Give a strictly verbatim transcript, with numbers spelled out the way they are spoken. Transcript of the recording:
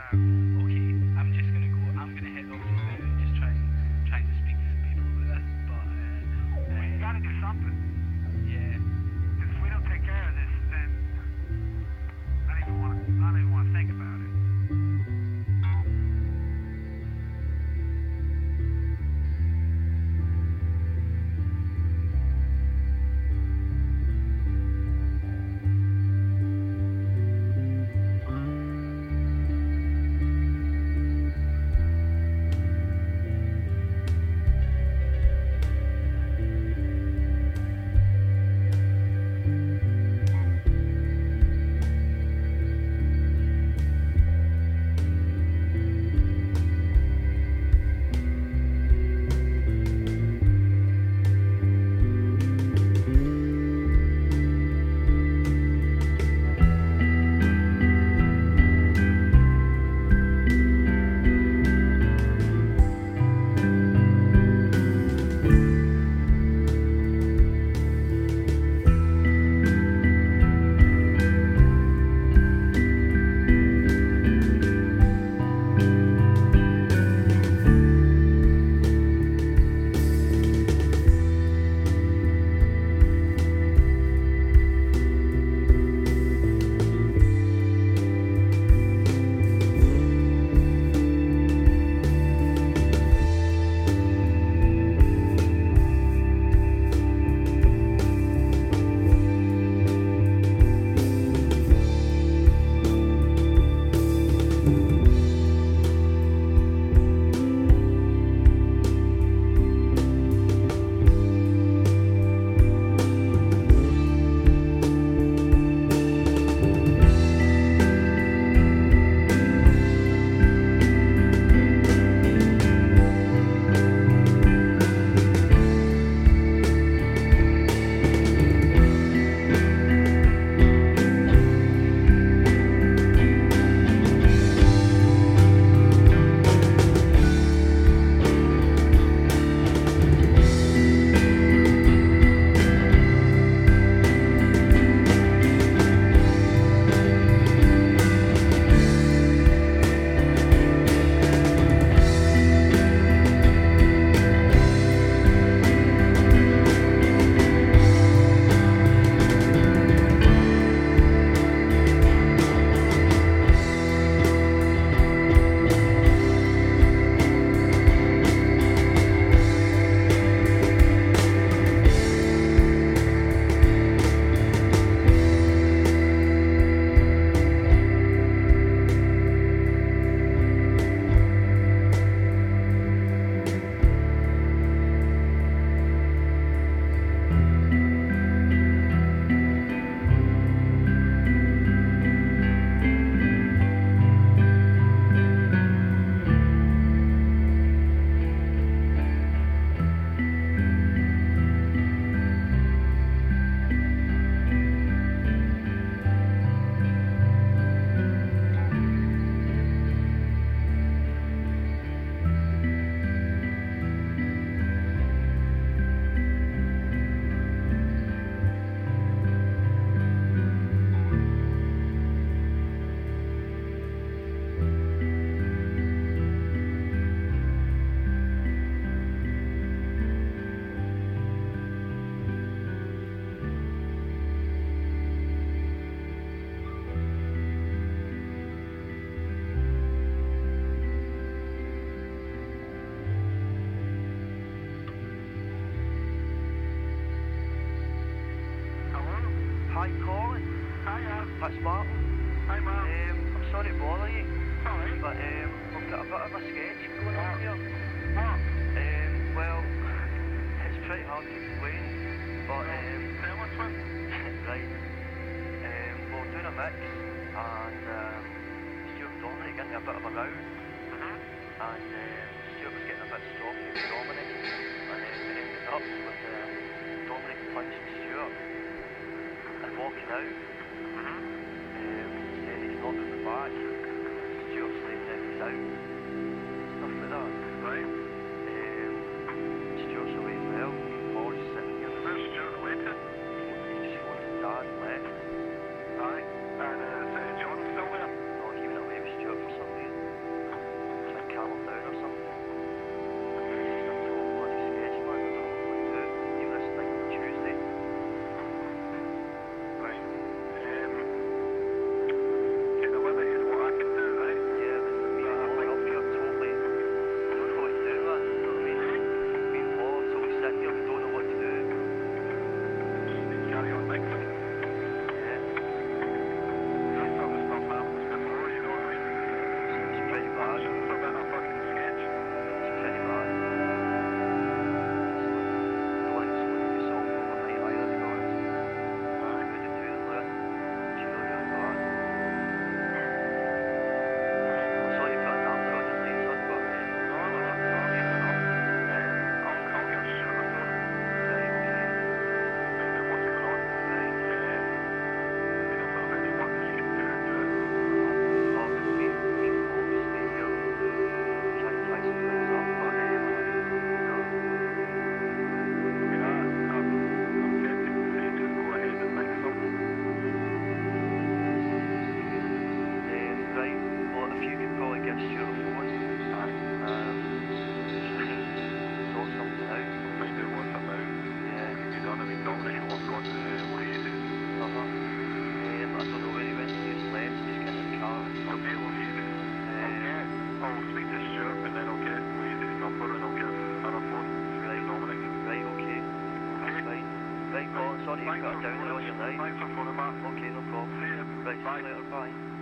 Um, okay, I'm just gonna go. I'm gonna head off just now and just try and trying to speak to some people about this. But uh, We uh, gotta do something. yeah, Because if we don't take care of this, then I don't even want to. I don't even want to think about it. Hi, Colin. Hiya. It's Martin. Hi, Mark. Um, I'm sorry to bother you, Sorry. but um, I've got a bit of a sketch going on here. What? Um, well, it's pretty hard to explain, but um, Tell us one. right. Um, we're doing a mix, and um, Stuart Dominic getting a bit of a row, Mm-hmm. and um, Stuart was getting a bit stroppy with Dominic, and then it ended up with um, Dominic punching Stuart and walking out. Mm-hmm. Um, saying he's not coming back. Stuart's saying that he's out. Stuff like that. Right. Um, Stuart's away as well. Paul's sitting here. Where's Stuart away to? He just phoned his dad and left. Aye. And uh, is uh, John still there? No, he went away with Stuart for some reason. you've got a downer on your knife. Thanks for phoning back. Okay, no problem. See you. Right, see Bye. you later, bye.